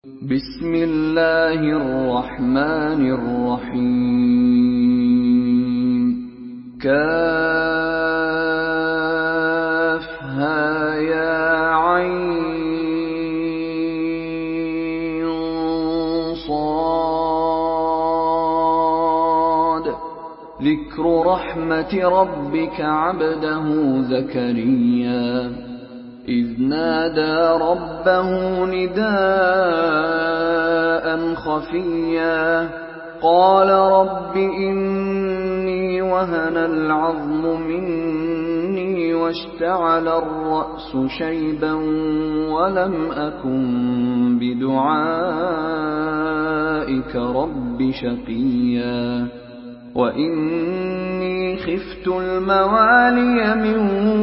بسم الله الرحمن الرحيم كافها يا عين صاد ذكر رحمة ربك عبده زكريا إذ نادى ربه نداء خفيا قال رب إني وهن العظم مني واشتعل الرأس شيبا ولم أكن بدعائك رب شقيا وإني خفت الموالي من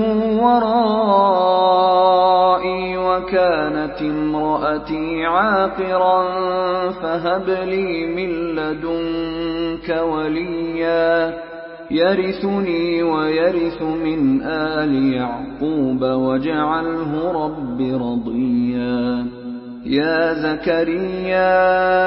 ورائي وكانت امرأتي عاقرا فهب لي من لدنك وليا يرثني ويرث من آل يعقوب واجعله رب رضيا يا زكريا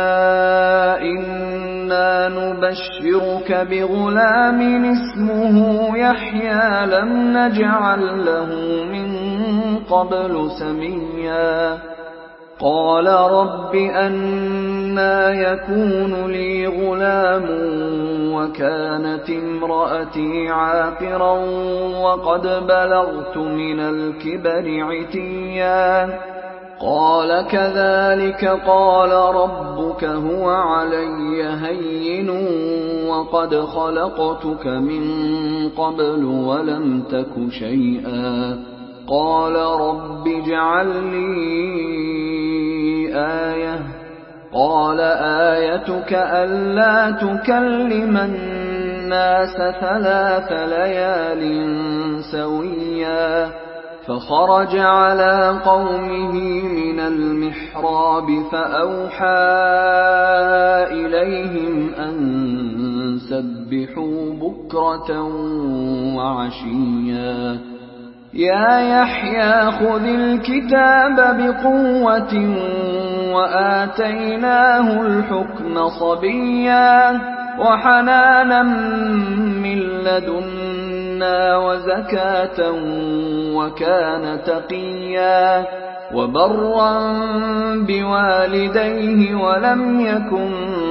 إنا نبشرك بغلام اسمه يحيى لم نجعل له من قبل سميا قال رب أنى يكون لي غلام وكانت امرأتي عاقرا وقد بلغت من الكبر عتيا قال كذلك قال ربك هو علي هين وقد خلقتك من قبل ولم تك شيئا قال رب اجعل لي آية قال آيتك ألا تكلم الناس 3 ليال سويا فخرج على قومه من المحراب فأوحى إليهم أن سبحوا بكرة وعشيا يا يحيى خذ الكتاب بقوة وآتيناه الحكم صبيا وحنانا من لدنا وزكاة وكان تقيا وبرا بوالديه ولم يكن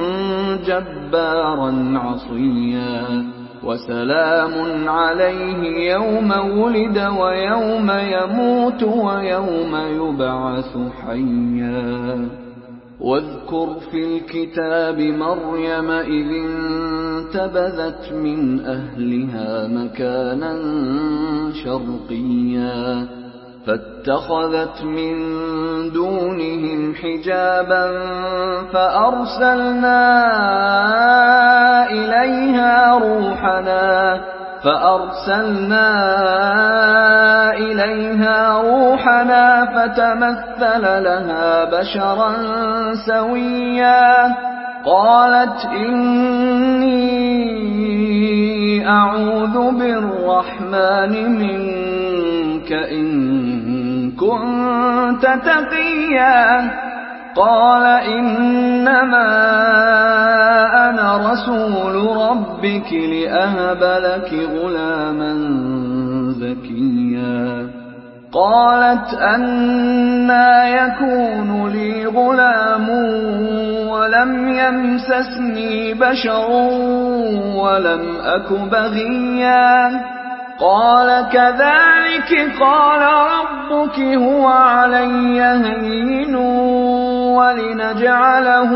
جبارا عصيا وسلام عليه يوم ولد ويوم يموت ويوم يبعث حيا واذكر في الكتاب مريم إذ انتبذت من أهلها مكانا شرقيا فاتخذت من دونهم حجابا فأرسلنا إليها روحنا فتمثل لها بشرا سويا قالت إني أعوذ بالرحمن منك إن كنت تقيا قال إنما أنا رسول ربك لأهب لك غلاما زكيا قالت أنى يكون لي غلام ولم يمسسني بشر ولم أك بغيا قال كذلك قال ربك هو علي هين ولنجعله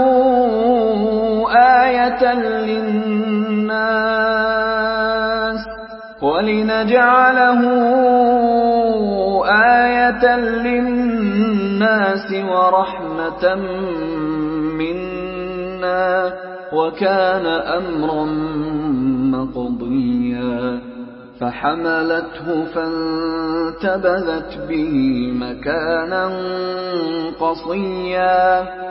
آية للناس ورحمة منا وكان أمرا مقضيا فحملته فانتبذت به مكانا قصيا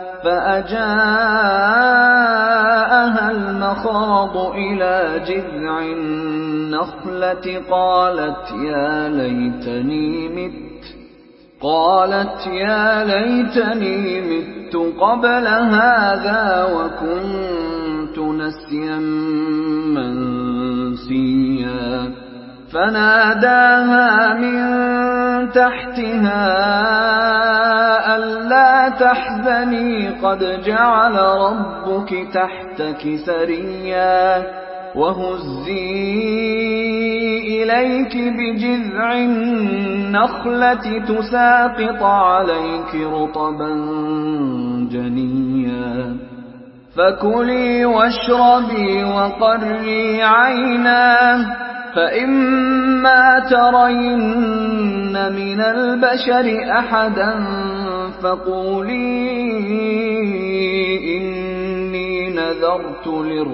فأجاءها المخاض إلى جذع النخلة قالت يا ليتني مت قالت يا ليتني مت قبل هذا وكنت نسيا منسيا فناداها من تحتها ألا تحزني قد جعل ربك تحتك سريا وهزي إليك بجذع النخلة تساقط عليك رطبا جنيا فكلي واشربي وقري عينا فإما ترين من البشر أحدا فقولي إني نذرت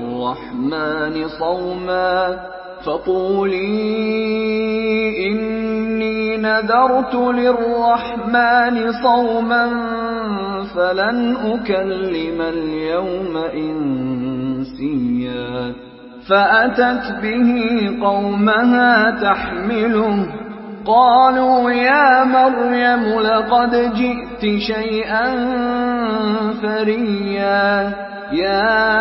للرحمن صوما فلن أكلم اليوم إنسيا فأتت به قومها تحمله قالوا يا مريم لقد جئت شيئا فريا يا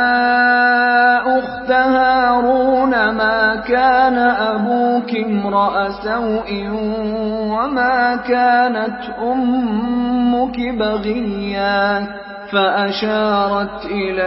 أخت هارون ما كان أبوك امرأ سوء وما كانت أمك بغيا فأشارت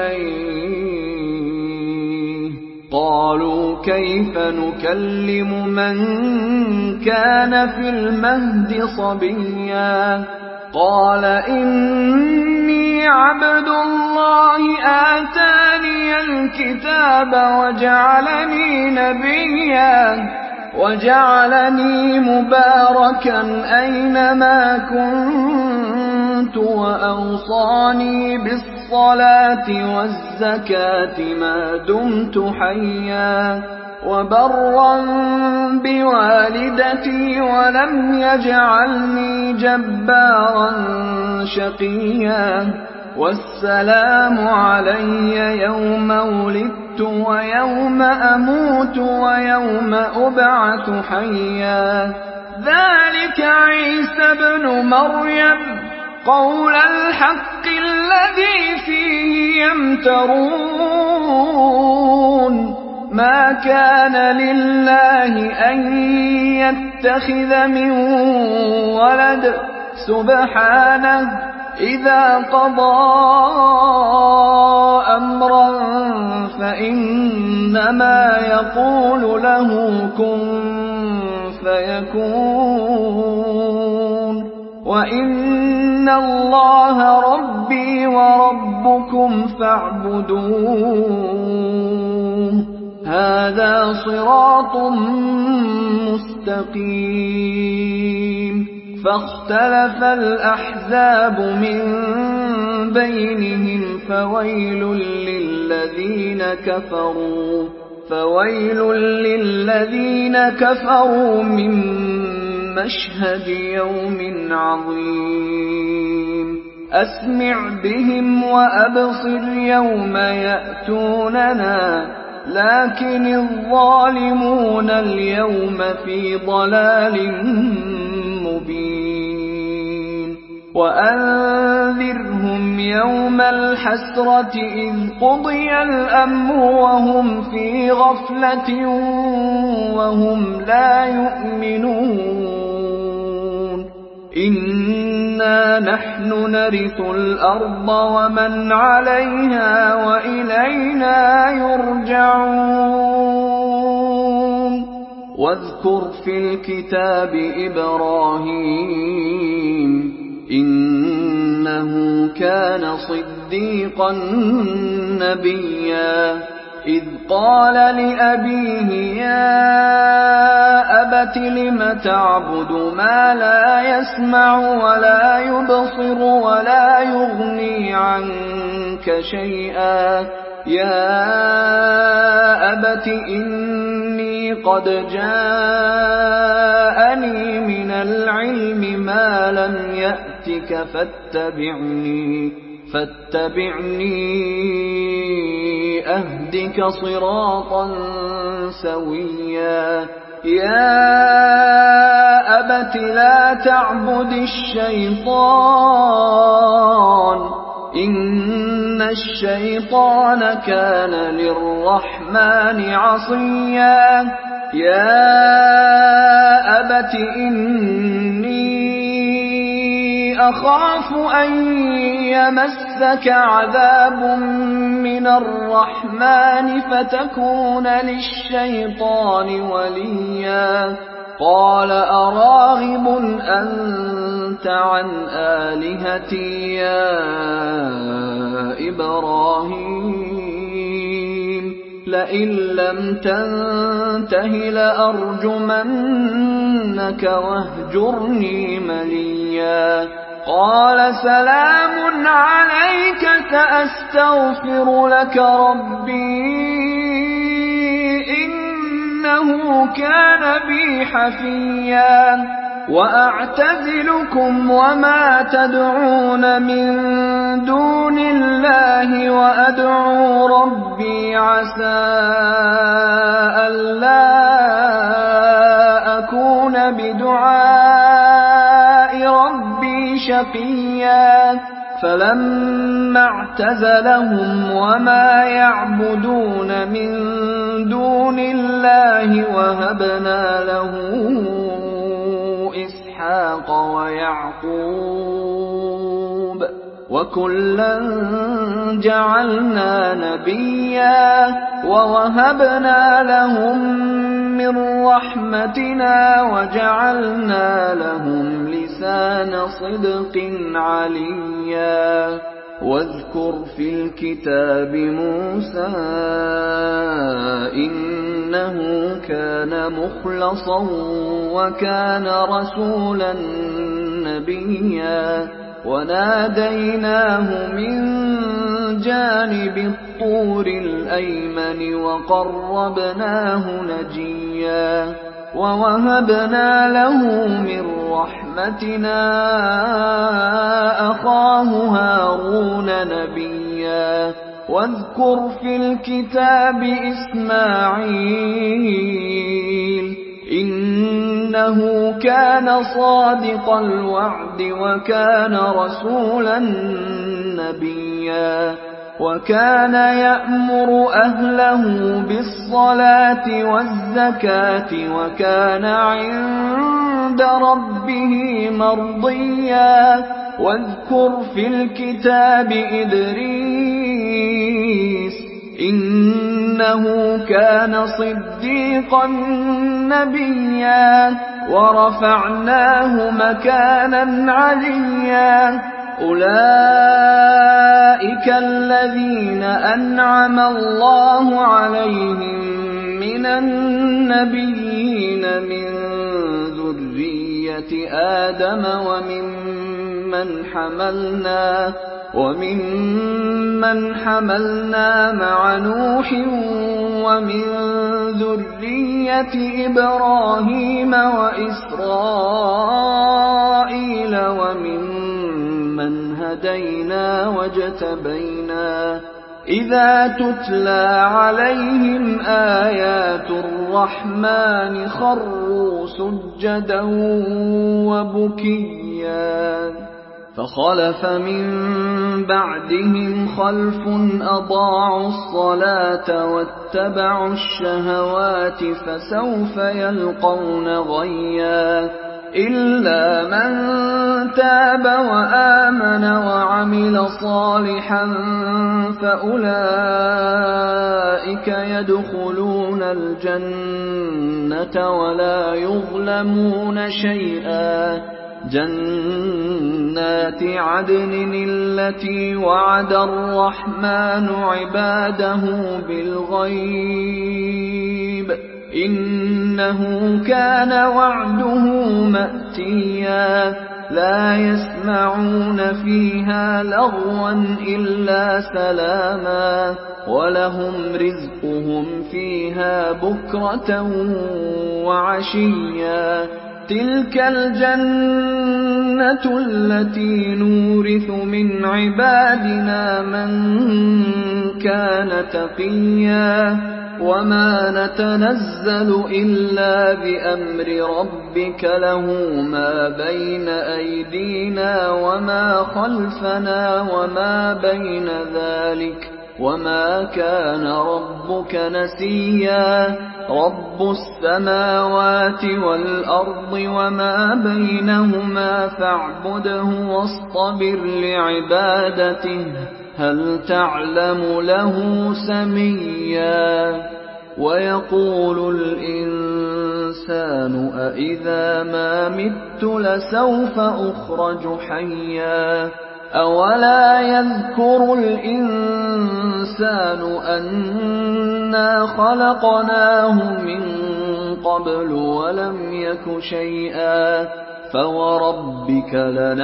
إليه قالوا كيف نكلم من كان في المهد صبيا قال إني عبد الله آتاني الكتاب وجعلني نبيا وجعلني مباركا أينما كنت وأوصاني بالصلاة والزكاة ما دمت حيا وبرا بوالدتي ولم يجعلني جبارا شقيا والسلام علي يوم ولدت ويوم أموت ويوم أبعث حيا ذلك عيسى بن مريم قول الحق الذي فيه يمترون ما كان لله أن يتخذ من ولد سبحانه إذا قضى أمرا فإنما يقول له كن فيكون وإن الله ربي وربكم فاعبدوه هذا صراط مستقيم فاختلف الأحزاب من بينهم فويل للذين كفروا من مشهد يوم عظيم أسمع بهم وأبصر يوم يأتوننا لكن الظالمون اليوم في ضلال مبين وأنذرهم يوم الحسرة إذ قضي الأمر وهم في غفلة وهم لا يؤمنون إنا نحن نرث الأرض ومن عليها وإلينا يرجعون واذكر في الكتاب إبراهيم إنه كان صديقا نبيا إذ قال لأبيه يا أبت لم تعبد ما لا يسمع ولا يبصر ولا يغني عنك شيئا يا أبت إني قد جاءني من العلم ما لم يأتك فاتبعني أهدك صراطا سويا يَا أَبَتِ لَا تَعْبُدِ الشَّيْطَانَ ۖ إِنَّ الشَّيْطَانَ كَانَ لِلرَّحْمَٰنِ عَصِيًّا يَا أَبَتِ إِنِّي أَخَافُ أَن يَمَسَّكَ عَذَابٌ مِّنَ الرَّحْمَٰنِ فَتَكُونَ لِلشَّيْطَانِ وَلِيًّا قَالَ أَرَاغِبٌ أَنتَ عَنْ آلِهَتِي يَا إِبْرَاهِيمُ لَئِن لَّمْ تَنتَهِ لَأَرْجُمَنَّكَ وَاهْجُرْنِي مَلِيًّا قَالَ سَلَامٌ عَلَيْكَ سَأَسْتَغْفِرُ لَكَ رَبِّي إِنَّهُ كَانَ بِي حَفِيًّا وَأَعْتَزِلُكُمْ وَمَا تَدْعُونَ مِن دُونِ اللَّهِ وَأَدْعُو رَبِّي عَسَىٰ أَلَّا أَكُونَ بِدُعَاءِ رَبِّي شَقِيًّا فَلَمَّا اعْتَزَلَهُمْ وَمَا يَعْبُدُونَ مِن دُونِ اللَّهِ وَهَبْنَا لَهُ إِسْحَاقَ وَيَعْقُوبَ وَكُلًّا جَعَلْنَا نَبِيًّا وَوَهَبْنَا لَهُم مِّن رَّحْمَتِنَا وَجَعَلْنَا لَهُمْ لِسَانَ صِدْقٍ عَلِيًّا وَاذْكُرْ فِي الْكِتَابِ مُوسَىٰ إِنَّهُ كَانَ مُخْلَصًا وَكَانَ رَسُولًا نَّبِيًّا وَنَادَيْنَاهُ مِن جَانِبِ الطُّورِ الْأَيْمَنِ وَقَرَّبْنَاهُ نَجِيًّا وَوَهَبْنَا لَهُ مِن رَّحْمَتِنَا أَخَاهُ هَارُونَ نَبِيًّا وَاذْكُرْ فِي الْكِتَابِ إِسْمَاعِيلَ إِنَّهُ كَانَ صَادِقَ الْوَعْدِ وَكَانَ رَسُولًا نَّبِيًّا وَكَانَ يَأْمُرُ أَهْلَهُ بِالصَّلَاةِ وَالزَّكَاةِ وَكَانَ عِندَ رَبِّهِ مَرْضِيًّا وَاذْكُرْ فِي الْكِتَابِ إِدْرِيسَ إِنَّهُ كَانَ صِدِّيقًا نَّبِيًّا وَرَفَعْنَاهُ مَكَانًا عَلِيًّا أُولَٰئِكَ الَّذِينَ أَنْعَمَ اللَّهُ عَلَيْهِم مِّنَ النَّبِيِّينَ مِن ذُرِّيَّةِ آدَمَ وَمِمَّنْ حَمَلْنَا مَعَ نُوحٍ وَمِن ذُرِّيَّةِ إِبْرَاهِيمَ وَإِسْرَائِيلَ وَمِمَّنْ هَدَيْنَا وَاجْتَبَيْنَا إِذَا تُتْلَىٰ عَلَيْهِمْ آيَاتُ الرَّحْمَٰنِ خَرُّوا سُجَّدًا وَبُكِيًّا فَخَلَفَ مِن بَعْدِهِمْ خَلْفٌ أَضَاعُوا الصَّلَاةَ وَاتَّبَعُوا الشَّهَوَاتِ فَسَوْفَ يَلْقَوْنَ غَيًّا إِلَّا مَن تَابَ وَآمَنَ وَعَمِلَ صَالِحًا فَأُولَٰئِكَ يَدْخُلُونَ الْجَنَّةَ وَلَا يُظْلَمُونَ شَيْئًا جَنَّاتِ عَدْنٍ الَّتِي وَعَدَ الرَّحْمَٰنُ عِبَادَهُ بِالْغَيْبِ ۚ إِنَّهُ كَانَ وَعْدُهُ مَأْتِيًّا لَا يَسْمَعُونَ فِيهَا لَغْوًا إِلَّا سَلَامًا وَلَهُمْ رِزْقُهُمْ فِيهَا بُكْرَةً وَعَشِيًّا تِلْكَ الْجَنَّةُ الَّتِي نُورِثُ مِنْ عِبَادِنَا مَن كَانَ تَقِيًّا وما نتنزل إلا بأمر ربك له ما بين أيدينا وما خلفنا وما بين ذلك وما كان ربك نسيا رب السماوات والأرض وما بينهما فاعبده واصطبر لعبادته هل تعلم له سميا ويقول الإنسان أإذا ما مت لسوف أخرج حيا أولا يذكر الإنسان أنا خلقناه من قبل ولم يك شيئا فوربك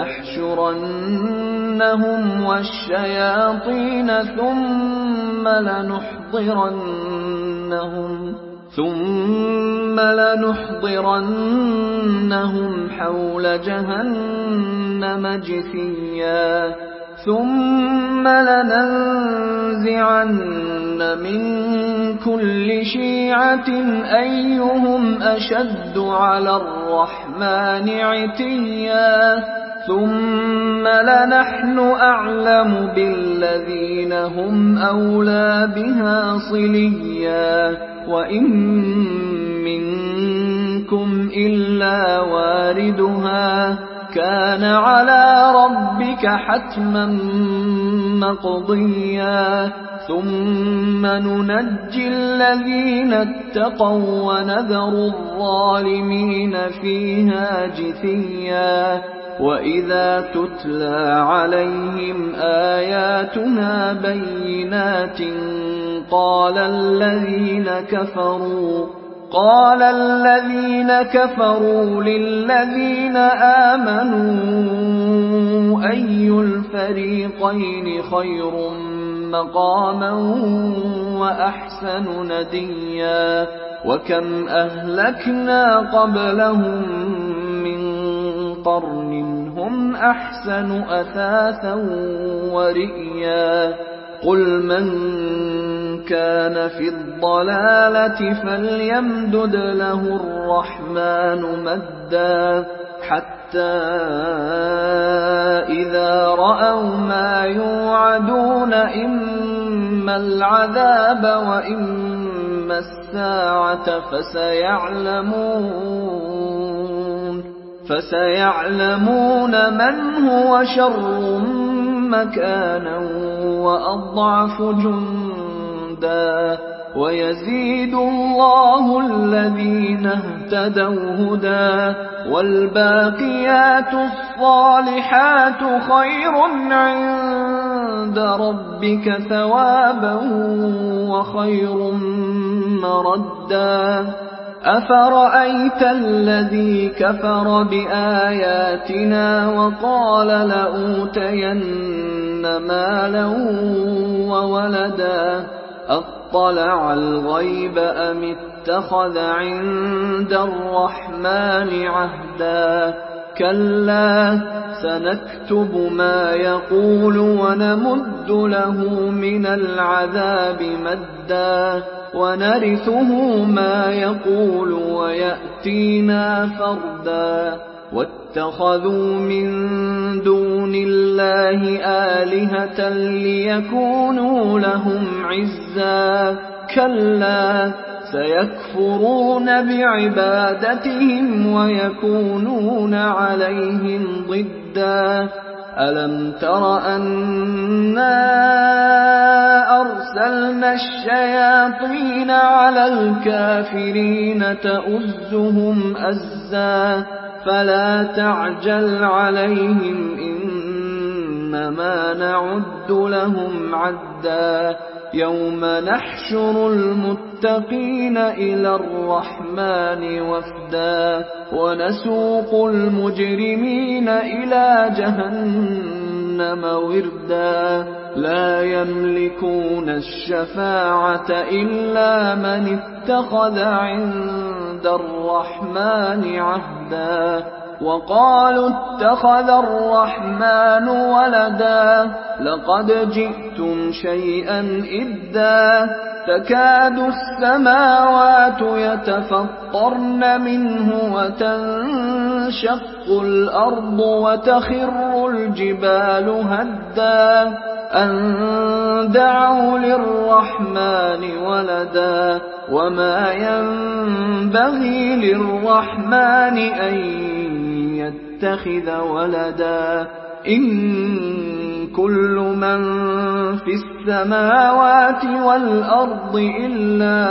لنحشرنهم والشياطين ثم لنحضرنهم حول جهنم جثيا ثم لننزعن من كل شيعة أيهم أشد على الرحمن عتيا ثم لنحن أعلم بالذين هم أولى بها صليا وإن منكم إلا واردها كان على ربك حتما مقضيا ثم ننجي الذين اتقوا ونذر الظالمين فيها جثيا وإذا تتلى عليهم آياتنا بينات قال الذين كفروا للذين آمنوا أي الفريقين خير مقاما وأحسن نديا وكم أهلكنا قبلهم من قرن هم أحسن أثاثا ورئيا قل من كان في الضلالة فليمدد له الرحمن مدا حتى إذا رأوا ما يوعدون إما العذاب وإما الساعة فسيعلمون من هو شر مكانا وأضعف جندا ويزيد الله الذين اهتدوا هدى والباقيات الصالحات خير عند ربك ثوابا وخير مردا أفرأيت الذي كفر بآياتنا وقال لأوتين مالا وولدا أطلع الغيب أم اتخذ عند الرحمن عهدا كلا سنكتب ما يقول ونمد له من العذاب مدا ونرثه ما يقول ويأتينا فردا واتخذوا من دون الله آلهة ليكونوا لهم عزا كلا سيكفرون بعبادتهم ويكونون عليهم ضدا ألم تر أنا أرسلنا الشياطين على الكافرين تؤزهم أزا فلا تعجل عليهم إنما نعد لهم عدا يوم نحشر المتقين إلى الرحمن وفدا ونسوق المجرمين إلى جهنم وردا لا يملكون الشفاعة إلا من اتخذ عند الرحمن عهدا وقالوا اتخذ الرحمن ولدا لقد جئتم شيئا إدا تكاد السماوات يتفطرن منه وتنشق الأرض وتخر الجبال هدا أن دعوا للرحمن ولدا وما ينبغي للرحمن أن يتخذ ولدا إن كل من في السماوات والأرض إلا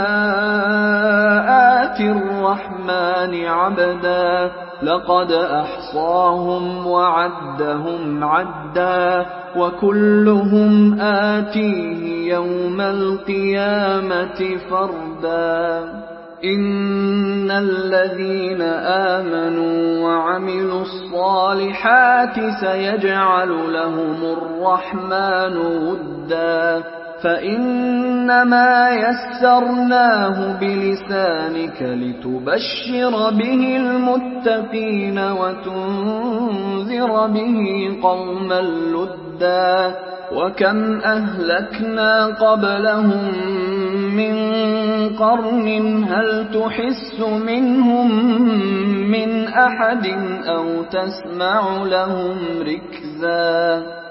آتي الرحمن عبدا لقد أحصاهم وعدهم عدا وكلهم آتيه يوم القيامة فردا إن الذين آمنوا وعملوا الصالحات سيجعل لهم الرحمن ودا فإنما يسرناه بلسانك لتبشر به المتقين وتنذر به قوما لدا وكم أهلكنا قبلهم من قرن هل تحس منهم من أحد أو تسمع لهم ركزا